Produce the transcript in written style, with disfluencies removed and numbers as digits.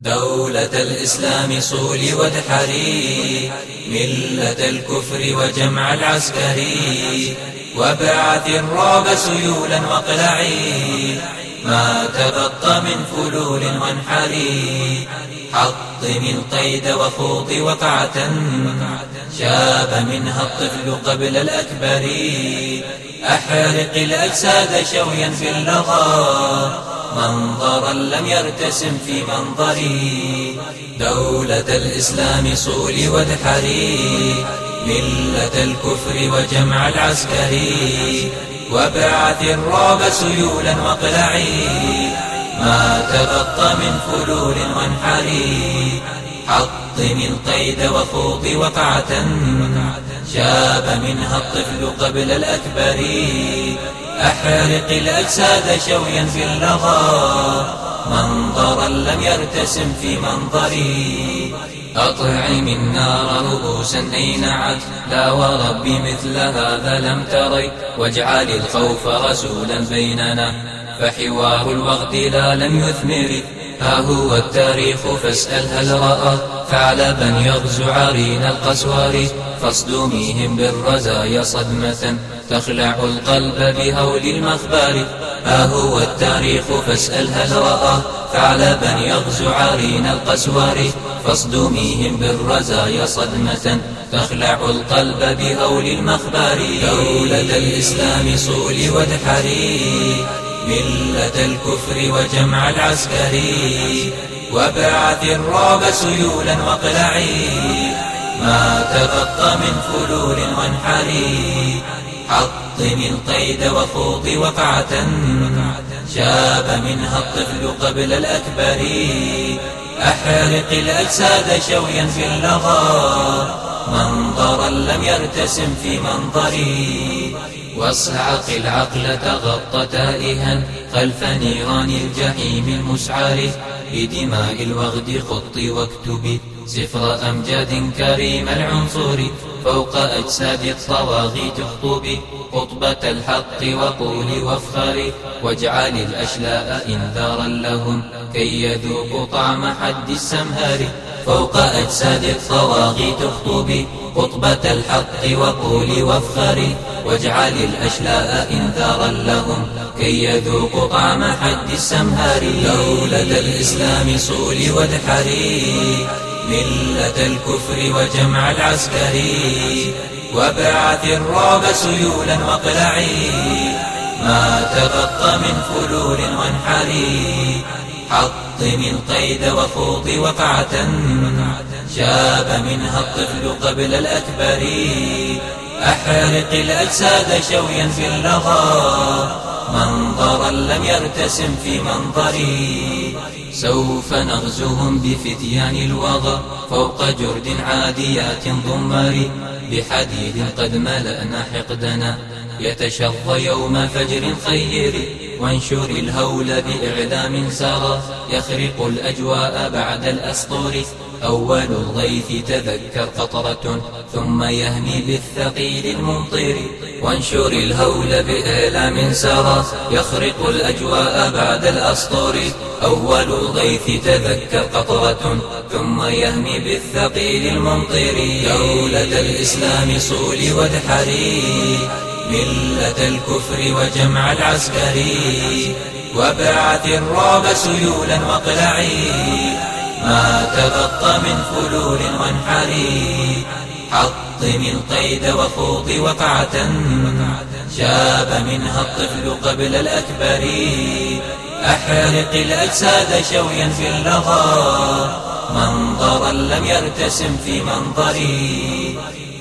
دولة الإسلام صول وادحري ملة الكفر وجمع العسكري، وابعث الرعب سيولا واقلعي ما تبقى من فلول وانحري. حطم القيد وخوض وقعة شاب منها الطفل قبل الأكبر. أحرق الأجساد شويا في اللظى منظرا لم يرتسم في منظري. دولة الإسلام صول وادحري ملة الكفر وجمع العسكري، وابعث الرعب سيولا واقلعي ما تبقى من فلول وانحري. حطم القيد وخوض وقعة شاب منها الطفل قبل الأكبر. أحرق الأجساد شويا في اللظى منظرا لم يرتسم في منظري. أطعم النار رؤوسا أينعت لا ورب مثل هذا لم تري، واجعل الخوف رسولا بيننا فحوار الوغد لا لم يثمر. ها هو التاريخ فاسأل هل رأى ثعلبا يغزو عرين القسور، فاصدميهم بالرزايا صدمة تخلع القلب بهول المخبار. ها هو التاريخ فاسأل هل رأى ثعلبا يغزو عرين القسور، فاصدميهم بالرزايا صدمة تخلع القلب بهول المخبار. دولة الإسلام صول وادحري ملة الكفر وجمع العسكري، وابعث الرعب سيولا واقلعي ما تبقى من فلول وانحري. حطم القيد وخوض وقعة شاب منها الطفل قبل الأكبر. أحرق الأجساد شويا في اللظى منظرا لم يرتسم في منظري. واصعق العقل تغط تائها خلف نيران الجحيم المسعر. بدماء الوغد خط واكتب سفر أمجاد كريم العنصر. فوق أجساد الطواغيت اخطب خطبة الحق وقول وافخر، واجعل الأشلاء إنذارا لهم كي يذوقوا طعم حد السمهار. فوق أجساد الطواغيت اخطب خطبة الحق وقول وافخر، واجعل الأشلاء إنذارا لهم كي يذوقوا طعم حد السمهار. دولة الإسلام صول وادحري ملة الكفر وجمع العسكري، وابعث الرعب سيولا واقلعي ما تبقى من فلول وانحري. حطم القيد وخوض وقعة شاب منها الطفل قبل الأكبر. أحرق الأجساد شويا في اللظى منظرا لم يرتسم في منظري. دولة الإسلام صول وادحري ملة الكفر وجمع العسكري، وابعث الرعب سيولا واقلعي ما تبقى من فلول وانحري. حطم القيد وخوض وقعة شاب منها الطفل قبل الأكبر. أحرق الأجساد شويا في اللظى منظرا لم يرتسم في منظري. سوف نغزوهم بفتيان الوغى فوق جرد عاديات ضمار. بحديد قد ملأنا حقدنا يتشظى يوم فجر خير. وانشر الهول بإعلام سرى يخرق الأجواء بعد الأسطور. أول الغيث تذكر قطرة ثم يهمي بالثقيل الممطر. وانشر الهول بإعلام سرى يخرق الأجواء بعد الأسطور. أول الغيث تذكر قطرة ثم يهمي بالثقيل الممطر. دولة الإسلام صول وادحري ملة الكفر وجمع العسكري، وابعث الرعب سيولا واقلعي ما تبقى من فلول وانحري. حطم القيد وخوض وقعة شاب منها الطفل قبل الأكبر. أحرق الأجساد شويا في اللظى منظرا لم يرتسم في منظري.